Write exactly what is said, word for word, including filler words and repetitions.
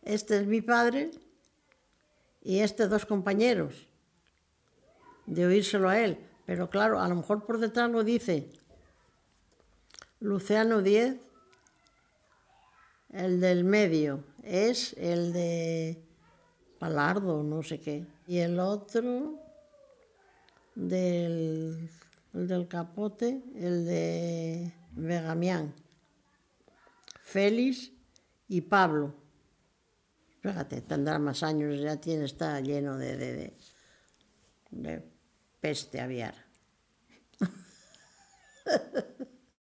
este es mi padre y este dos compañeros, de oírselo a él. Pero claro, a lo mejor por detrás lo dice Luciano Diez, el del medio es el de Palardo, no sé qué. Y el otro del, el del capote, el de Begamián. Félix y Pablo. Fíjate, tendrá más años, ya tiene, está lleno de, de, de, de peste aviar.